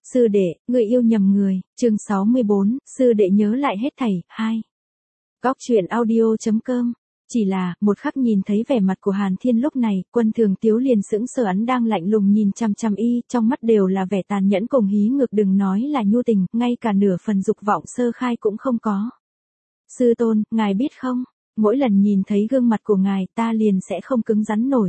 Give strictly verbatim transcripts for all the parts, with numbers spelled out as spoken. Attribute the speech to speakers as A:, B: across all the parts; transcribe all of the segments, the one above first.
A: Sư đệ, người yêu nhầm người, chương sáu mươi bốn, sư đệ nhớ lại hết thảy, hai. Góc truyện audio.com. Chỉ là, một khắc nhìn thấy vẻ mặt của Hàn Thiên lúc này, Quân Thường Tiếu liền sững sờ, hắn đang lạnh lùng nhìn chằm chằm y, trong mắt đều là vẻ tàn nhẫn cùng hí ngược, đừng nói là nhu tình, ngay cả nửa phần dục vọng sơ khai cũng không có. Sư tôn, ngài biết không, mỗi lần nhìn thấy gương mặt của ngài ta liền sẽ không cứng rắn nổi.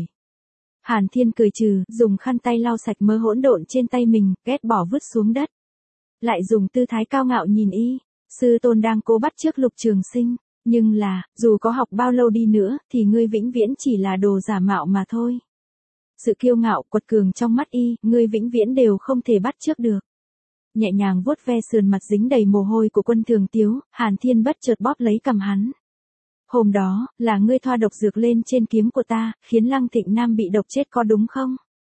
A: Hàn Thiên cười trừ, dùng khăn tay lau sạch mớ hỗn độn trên tay mình, ghét bỏ vứt xuống đất. Lại dùng tư thái cao ngạo nhìn y, sư tôn đang cố bắt chước Lục Trường Sinh, nhưng là, dù có học bao lâu đi nữa, thì ngươi vĩnh viễn chỉ là đồ giả mạo mà thôi. Sự kiêu ngạo, quật cường trong mắt y, ngươi vĩnh viễn đều không thể bắt chước được. Nhẹ nhàng vuốt ve sườn mặt dính đầy mồ hôi của Quân Thường Tiếu, Hàn Thiên bất chợt bóp lấy cằm hắn. Hôm đó, là ngươi thoa độc dược lên trên kiếm của ta, khiến Lăng Thịnh Nam bị độc chết có đúng không?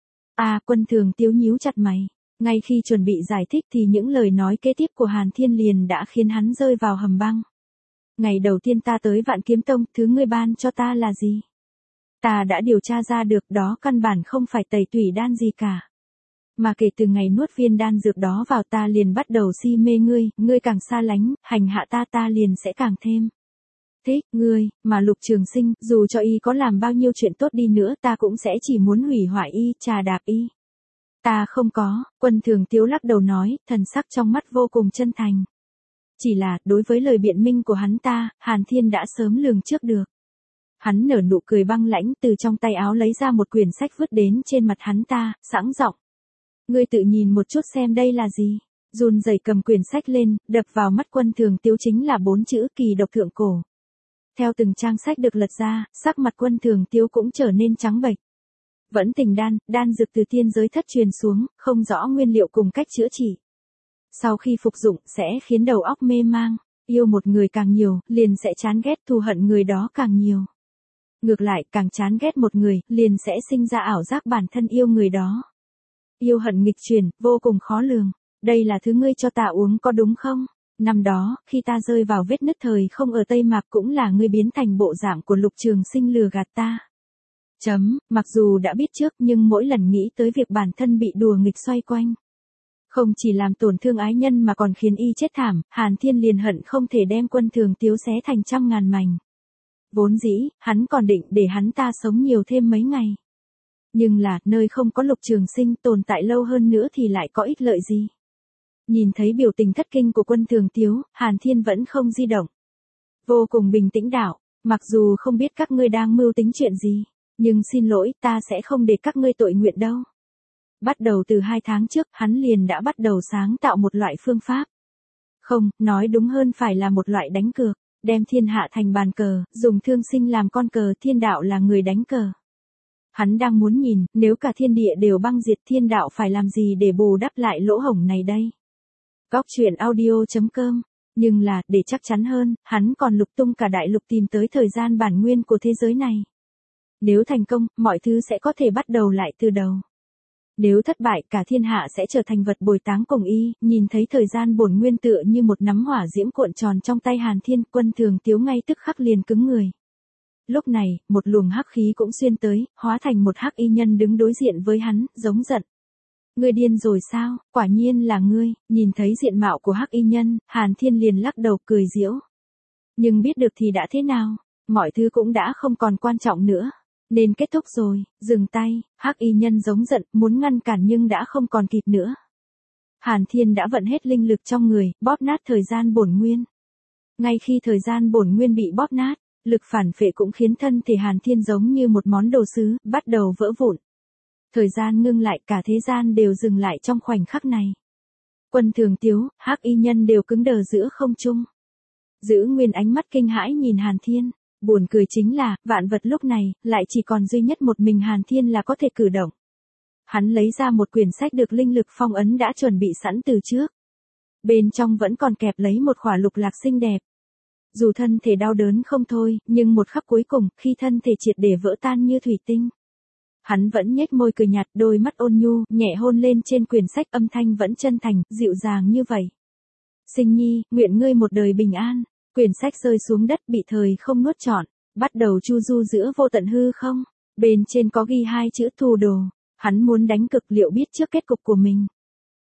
A: À, Quân Thường Tiếu nhíu chặt mày. Ngay khi chuẩn bị giải thích thì những lời nói kế tiếp của Hàn Thiên liền đã khiến hắn rơi vào hầm băng. Ngày đầu tiên ta tới Vạn Kiếm Tông, thứ ngươi ban cho ta là gì? Ta đã điều tra ra được đó căn bản không phải tẩy tủy đan gì cả. Mà kể từ ngày nuốt viên đan dược đó vào ta liền bắt đầu si mê ngươi, ngươi càng xa lánh, hành hạ ta ta liền sẽ càng thêm thích ngươi, mà Lục Trường Sinh, dù cho y có làm bao nhiêu chuyện tốt đi nữa ta cũng sẽ chỉ muốn hủy hoại y, trà đạp y. Ta không có, Quân Thường Tiếu lắc đầu nói, thần sắc trong mắt vô cùng chân thành. Chỉ là, đối với lời biện minh của hắn ta, Hàn Thiên đã sớm lường trước được. Hắn nở nụ cười băng lãnh, từ trong tay áo lấy ra một quyển sách vứt đến trên mặt hắn ta, sẵn giọng. Ngươi tự nhìn một chút xem đây là gì. Run rẩy cầm quyển sách lên, đập vào mắt Quân Thường Tiếu chính là bốn chữ kỳ độc thượng cổ. Theo từng trang sách được lật ra, sắc mặt Quân Thường Tiếu cũng trở nên trắng bệch. Vẫn tình đan, đan dược từ tiên giới thất truyền xuống, không rõ nguyên liệu cùng cách chữa trị. Sau khi phục dụng sẽ khiến đầu óc mê mang, yêu một người càng nhiều, liền sẽ chán ghét thù hận người đó càng nhiều. Ngược lại, càng chán ghét một người, liền sẽ sinh ra ảo giác bản thân yêu người đó. Yêu hận nghịch chuyển, vô cùng khó lường. Đây là thứ ngươi cho ta uống có đúng không? Năm đó, khi ta rơi vào vết nứt thời không ở Tây Mạc cũng là ngươi biến thành bộ dạng của Lục Trường Sinh lừa gạt ta. Chấm, mặc dù đã biết trước nhưng mỗi lần nghĩ tới việc bản thân bị đùa nghịch xoay quanh. Không chỉ làm tổn thương ái nhân mà còn khiến y chết thảm, Hàn Thiên liền hận không thể đem Quân Thường Tiếu xé thành trăm ngàn mảnh. Vốn dĩ, hắn còn định để hắn ta sống nhiều thêm mấy ngày. Nhưng là, nơi không có Lục Trường Sinh tồn tại lâu hơn nữa thì lại có ích lợi gì. Nhìn thấy biểu tình thất kinh của Quân Thường Tiếu, Hàn Thiên vẫn không di động. Vô cùng bình tĩnh đạo, mặc dù không biết các ngươi đang mưu tính chuyện gì, nhưng xin lỗi, ta sẽ không để các ngươi tội nguyện đâu. Bắt đầu từ hai tháng trước, hắn liền đã bắt đầu sáng tạo một loại phương pháp. Không, nói đúng hơn phải là một loại đánh cược, đem thiên hạ thành bàn cờ, dùng thương sinh làm con cờ, thiên đạo là người đánh cờ. Hắn đang muốn nhìn, nếu cả thiên địa đều băng diệt, thiên đạo phải làm gì để bù đắp lại lỗ hổng này đây. Góc truyện audio.com. Nhưng là, để chắc chắn hơn, hắn còn lục tung cả đại lục tìm tới thời gian bản nguyên của thế giới này. Nếu thành công, mọi thứ sẽ có thể bắt đầu lại từ đầu. Nếu thất bại, cả thiên hạ sẽ trở thành vật bồi táng cùng y, nhìn thấy thời gian bổn nguyên tựa như một nắm hỏa diễm cuộn tròn trong tay Hàn Thiên, Quân Thường Tiếu ngay tức khắc liền cứng người. Lúc này, một luồng hắc khí cũng xuyên tới, hóa thành một hắc y nhân đứng đối diện với hắn, giống giận. Ngươi điên rồi sao, quả nhiên là ngươi, nhìn thấy diện mạo của hắc y nhân, Hàn Thiên liền lắc đầu cười giễu. Nhưng biết được thì đã thế nào, mọi thứ cũng đã không còn quan trọng nữa. Nên kết thúc rồi, dừng tay, hắc y nhân giống giận, muốn ngăn cản nhưng đã không còn kịp nữa. Hàn Thiên đã vận hết linh lực trong người, bóp nát thời gian bổn nguyên. Ngay khi thời gian bổn nguyên bị bóp nát, lực phản phệ cũng khiến thân thể Hàn Thiên giống như một món đồ sứ, bắt đầu vỡ vụn. Thời gian ngưng lại, cả thế gian đều dừng lại trong khoảnh khắc này. Quân Thường Tiếu, hắc y nhân đều cứng đờ giữa không trung. Giữ nguyên ánh mắt kinh hãi nhìn Hàn Thiên. Buồn cười chính là, vạn vật lúc này, lại chỉ còn duy nhất một mình Hàn Thiên là có thể cử động. Hắn lấy ra một quyển sách được linh lực phong ấn đã chuẩn bị sẵn từ trước. Bên trong vẫn còn kẹp lấy một khỏa lục lạc xinh đẹp. Dù thân thể đau đớn không thôi, nhưng một khắc cuối cùng, khi thân thể triệt để vỡ tan như thủy tinh. Hắn vẫn nhếch môi cười nhạt, đôi mắt ôn nhu, nhẹ hôn lên trên quyển sách, âm thanh vẫn chân thành, dịu dàng như vậy. Sinh nhi, nguyện ngươi một đời bình an. Quyển sách rơi xuống đất bị thời không nuốt trọn, bắt đầu chu du giữa vô tận hư không. Bên trên có ghi hai chữ thù đồ, hắn muốn đánh cực liệu biết trước kết cục của mình.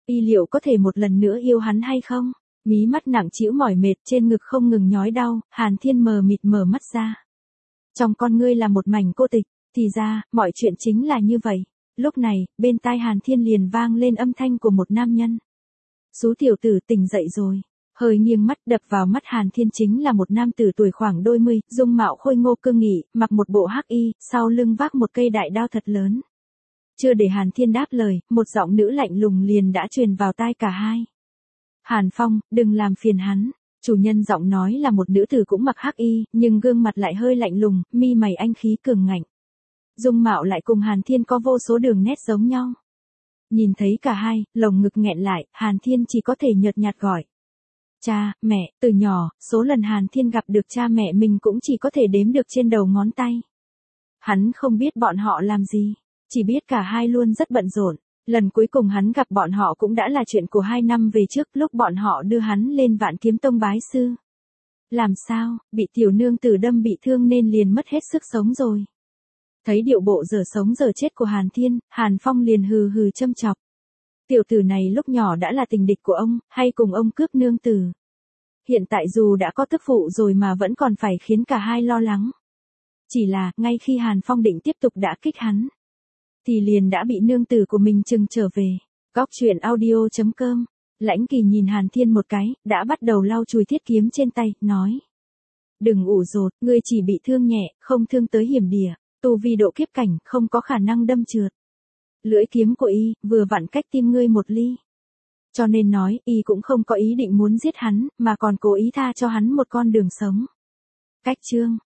A: Y liệu có thể một lần nữa yêu hắn hay không? Mí mắt nặng trĩu mỏi mệt, trên ngực không ngừng nhói đau, Hàn Thiên mờ mịt mở mắt ra. Trong con ngươi là một mảnh cô tịch, thì ra, mọi chuyện chính là như vậy. Lúc này, bên tai Hàn Thiên liền vang lên âm thanh của một nam nhân. Sú tiểu tử tỉnh dậy rồi. Hơi nghiêng mắt, đập vào mắt Hàn Thiên chính là một nam tử tuổi khoảng đôi mươi, dung mạo khôi ngô cương nghị, mặc một bộ hắc y, sau lưng vác một cây đại đao thật lớn. Chưa để Hàn Thiên đáp lời, một giọng nữ lạnh lùng liền đã truyền vào tai cả hai. Hàn Phong, đừng làm phiền hắn. Chủ nhân giọng nói là một nữ tử cũng mặc hắc y, nhưng gương mặt lại hơi lạnh lùng, mi mày anh khí cường ngạnh. Dung mạo lại cùng Hàn Thiên có vô số đường nét giống nhau. Nhìn thấy cả hai, lồng ngực nghẹn lại, Hàn Thiên chỉ có thể nhợt nhạt gọi. Cha, mẹ, từ nhỏ, số lần Hàn Thiên gặp được cha mẹ mình cũng chỉ có thể đếm được trên đầu ngón tay. Hắn không biết bọn họ làm gì, chỉ biết cả hai luôn rất bận rộn. Lần cuối cùng hắn gặp bọn họ cũng đã là chuyện của hai năm về trước, lúc bọn họ đưa hắn lên Vạn Kiếm Tông bái sư. Làm sao, bị tiểu nương tử đâm bị thương nên liền mất hết sức sống rồi. Thấy điệu bộ giờ sống giờ chết của Hàn Thiên, Hàn Phong liền hừ hừ châm chọc. Tiểu tử này lúc nhỏ đã là tình địch của ông, hay cùng ông cướp nương tử. Hiện tại dù đã có tức phụ rồi mà vẫn còn phải khiến cả hai lo lắng. Chỉ là, ngay khi Hàn Phong định tiếp tục đả kích hắn, thì liền đã bị nương tử của mình trừng trở về. Góc truyện audio chấm com. Lãnh Kỳ nhìn Hàn Thiên một cái, đã bắt đầu lau chùi thiết kiếm trên tay, nói. Đừng ủ rột, ngươi chỉ bị thương nhẹ, không thương tới hiểm địa. Tu vi độ kiếp cảnh, không có khả năng đâm trượt. Lưỡi kiếm của y, vừa vặn cách tim ngươi một ly. Cho nên nói, y cũng không có ý định muốn giết hắn, mà còn cố ý tha cho hắn một con đường sống. Cách chương.